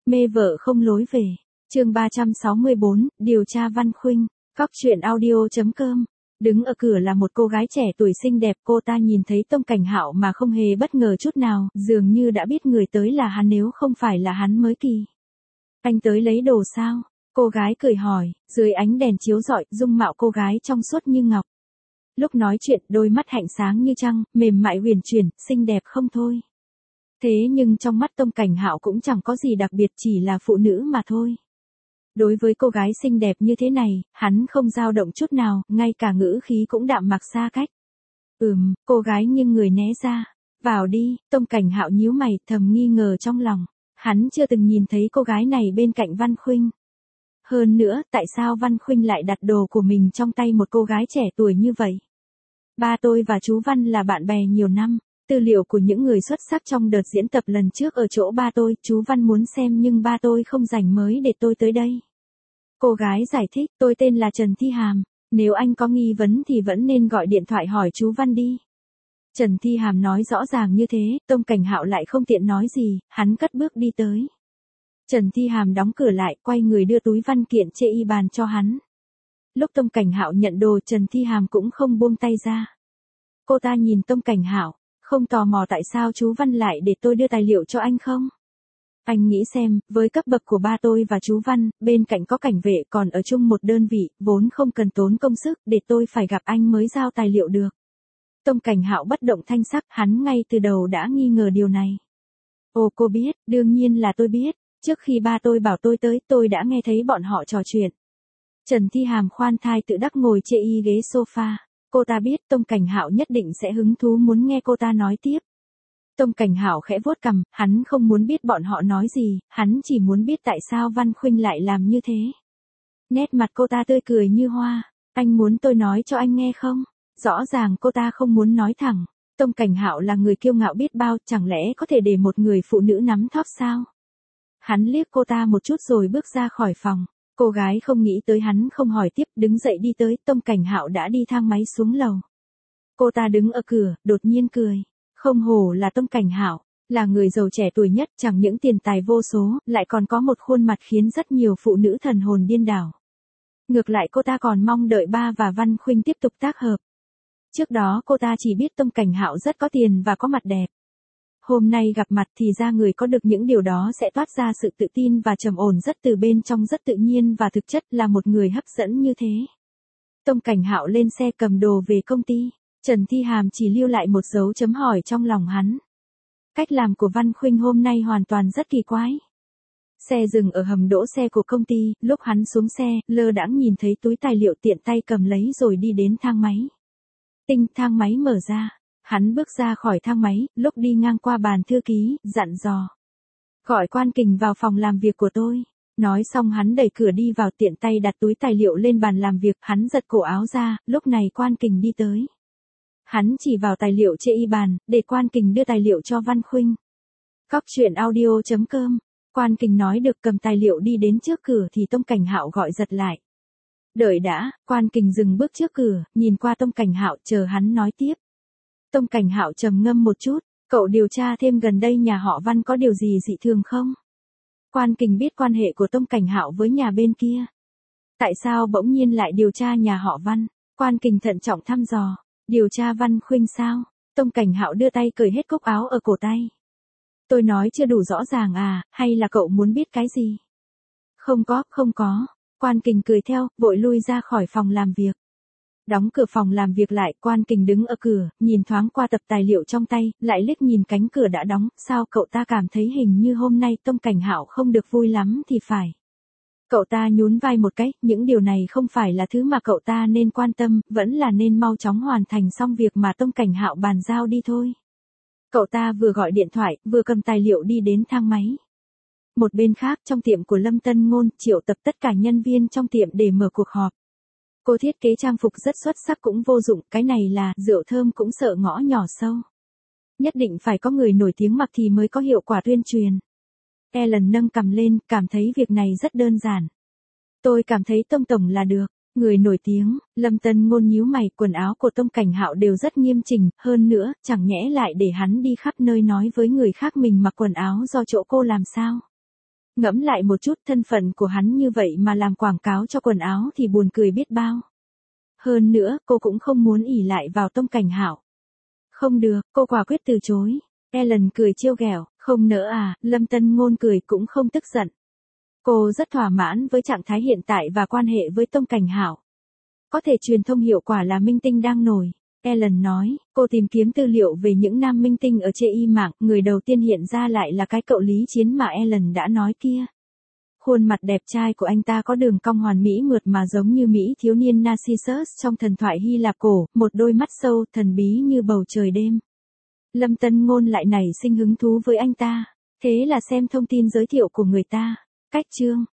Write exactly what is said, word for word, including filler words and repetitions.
Mê vợ không lối về. Chương ba trăm sáu mươi bốn, điều tra Văn Khuynh. Cóc truyện audio chấm com. Đứng ở cửa là một cô gái trẻ tuổi xinh đẹp, cô ta nhìn thấy Tông Cảnh Hạo mà không hề bất ngờ chút nào, dường như đã biết người tới là hắn nếu không phải là hắn mới kỳ. Anh tới lấy đồ sao? Cô gái cười hỏi, dưới ánh đèn chiếu rọi, dung mạo cô gái trong suốt như ngọc. Lúc nói chuyện, đôi mắt hạnh sáng như trăng, mềm mại huyền chuyển, xinh đẹp không thôi. Thế nhưng trong mắt Tông Cảnh Hạo cũng chẳng có gì đặc biệt, chỉ là phụ nữ mà thôi. Đối với cô gái xinh đẹp như thế này, hắn không dao động chút nào, ngay cả ngữ khí cũng đạm mạc xa cách. Ừm, cô gái nghiêng người né ra. Vào đi, Tông Cảnh Hạo nhíu mày, thầm nghi ngờ trong lòng. Hắn chưa từng nhìn thấy cô gái này bên cạnh Văn Khuynh. Hơn nữa, tại sao Văn Khuynh lại đặt đồ của mình trong tay một cô gái trẻ tuổi như vậy? Ba tôi và chú Văn là bạn bè nhiều năm. Tư liệu của những người xuất sắc trong đợt diễn tập lần trước ở chỗ ba tôi, chú Văn muốn xem nhưng ba tôi không rảnh mới để tôi tới đây. Cô gái giải thích, tôi tên là Trần Thi Hàm, nếu anh có nghi vấn thì vẫn nên gọi điện thoại hỏi chú Văn đi. Trần Thi Hàm nói rõ ràng như thế, Tông Cảnh Hạo lại không tiện nói gì, hắn cất bước đi tới. Trần Thi Hàm đóng cửa lại, quay người đưa túi văn kiện chê y bàn cho hắn. Lúc Tông Cảnh Hạo nhận đồ, Trần Thi Hàm cũng không buông tay ra. Cô ta nhìn Tông Cảnh Hạo, không tò mò tại sao chú Văn lại để tôi đưa tài liệu cho anh không? Anh nghĩ xem, với cấp bậc của ba tôi và chú Văn, bên cạnh có cảnh vệ còn ở chung một đơn vị, vốn không cần tốn công sức, để tôi phải gặp anh mới giao tài liệu được. Tông Cảnh Hạo bất động thanh sắc, hắn ngay từ đầu đã nghi ngờ điều này. Ồ, cô biết, đương nhiên là tôi biết, trước khi ba tôi bảo tôi tới, tôi đã nghe thấy bọn họ trò chuyện. Trần Thi Hàm khoan thai tự đắc ngồi chê y ghế sofa. Cô ta biết Tông Cảnh Hạo nhất định sẽ hứng thú muốn nghe cô ta nói tiếp. Tông Cảnh Hạo khẽ vuốt cằm, hắn không muốn biết bọn họ nói gì, hắn chỉ muốn biết tại sao Văn Khuynh lại làm như thế. Nét mặt cô ta tươi cười như hoa, anh muốn tôi nói cho anh nghe không? Rõ ràng cô ta không muốn nói thẳng. Tông Cảnh Hạo là người kiêu ngạo biết bao, chẳng lẽ có thể để một người phụ nữ nắm thóp sao? Hắn liếc cô ta một chút rồi bước ra khỏi phòng. Cô gái không nghĩ tới hắn không hỏi tiếp, đứng dậy đi tới, Tông Cảnh Hạo đã đi thang máy xuống lầu. Cô ta đứng ở cửa, đột nhiên cười. Không hổ là Tông Cảnh Hạo, là người giàu trẻ tuổi nhất, chẳng những tiền tài vô số, lại còn có một khuôn mặt khiến rất nhiều phụ nữ thần hồn điên đảo. Ngược lại cô ta còn mong đợi ba và Văn Khuynh tiếp tục tác hợp. Trước đó cô ta chỉ biết Tông Cảnh Hạo rất có tiền và có mặt đẹp. Hôm nay gặp mặt thì ra người có được những điều đó sẽ toát ra sự tự tin và trầm ổn rất từ bên trong, rất tự nhiên và thực chất là một người hấp dẫn như thế. Tông Cảnh Hạo lên xe cầm đồ về công ty, Trần Thi Hàm chỉ lưu lại một dấu chấm hỏi trong lòng hắn. Cách làm của Văn Khuynh hôm nay hoàn toàn rất kỳ quái. Xe dừng ở hầm đỗ xe của công ty, lúc hắn xuống xe, lơ đãng nhìn thấy túi tài liệu tiện tay cầm lấy rồi đi đến thang máy. Tinh, thang máy mở ra. Hắn bước ra khỏi thang máy, lúc đi ngang qua bàn thư ký, dặn dò. Gọi Quan Kình vào phòng làm việc của tôi. Nói xong hắn đẩy cửa đi vào, tiện tay đặt túi tài liệu lên bàn làm việc, hắn giật cổ áo ra, lúc này Quan Kình đi tới. Hắn chỉ vào tài liệu chê y bàn, để Quan Kình đưa tài liệu cho Văn Khuynh. Cóc truyện audio chấm com. Quan Kình nói được cầm tài liệu đi đến trước cửa thì Tông Cảnh Hạo gọi giật lại. Đợi đã, Quan Kình dừng bước trước cửa, nhìn qua Tông Cảnh Hạo chờ hắn nói tiếp. Tông Cảnh Hạo trầm ngâm một chút, cậu điều tra thêm gần đây nhà họ Văn có điều gì dị thường không? Quan Kình biết quan hệ của Tông Cảnh Hạo với nhà bên kia. Tại sao bỗng nhiên lại điều tra nhà họ Văn? Quan Kình thận trọng thăm dò, điều tra Văn Khuynh sao? Tông Cảnh Hạo đưa tay cởi hết cúc áo ở cổ tay. Tôi nói chưa đủ rõ ràng à, hay là cậu muốn biết cái gì? Không có, không có. Quan Kình cười theo, vội lui ra khỏi phòng làm việc. Đóng cửa phòng làm việc lại, Quan Kình đứng ở cửa, nhìn thoáng qua tập tài liệu trong tay, lại liếc nhìn cánh cửa đã đóng, sao cậu ta cảm thấy hình như hôm nay Tông Cảnh Hạo không được vui lắm thì phải. Cậu ta nhún vai một cái, những điều này không phải là thứ mà cậu ta nên quan tâm, vẫn là nên mau chóng hoàn thành xong việc mà Tông Cảnh Hạo bàn giao đi thôi. Cậu ta vừa gọi điện thoại, vừa cầm tài liệu đi đến thang máy. Một bên khác, trong tiệm của Lâm Tân Ngôn, triệu tập tất cả nhân viên trong tiệm để mở cuộc họp. Cô thiết kế trang phục rất xuất sắc cũng vô dụng, cái này là rượu thơm cũng sợ ngõ nhỏ sâu. Nhất định phải có người nổi tiếng mặc thì mới có hiệu quả tuyên truyền. Ellen nâng cằm lên, cảm thấy việc này rất đơn giản. Tôi cảm thấy Tông Tổng là được, người nổi tiếng. Lâm Tân Ngôn nhíu mày, quần áo của Tông Cảnh Hạo đều rất nghiêm chỉnh, hơn nữa, chẳng nhẽ lại để hắn đi khắp nơi nói với người khác mình mặc quần áo do chỗ cô làm sao. Ngẫm lại một chút, thân phận của hắn như vậy mà làm quảng cáo cho quần áo thì buồn cười biết bao. Hơn nữa, cô cũng không muốn ỷ lại vào Tông Cảnh Hạo. Không được, cô quả quyết từ chối. Ellen cười trêu ghẹo, không nỡ à, Lâm Tân Ngôn cười cũng không tức giận. Cô rất thỏa mãn với trạng thái hiện tại và quan hệ với Tông Cảnh Hạo. Có thể truyền thông hiệu quả là minh tinh đang nổi. Ellen nói, cô tìm kiếm tư liệu về những nam minh tinh ở trên y mạng, người đầu tiên hiện ra lại là cái cậu Lý Chiến mà Ellen đã nói kia. Khuôn mặt đẹp trai của anh ta có đường cong hoàn mỹ mượt mà giống như Mỹ thiếu niên Narcissus trong thần thoại Hy Lạp cổ, một đôi mắt sâu, thần bí như bầu trời đêm. Lâm Tân Ngôn lại nảy sinh hứng thú với anh ta, thế là xem thông tin giới thiệu của người ta. Cách chương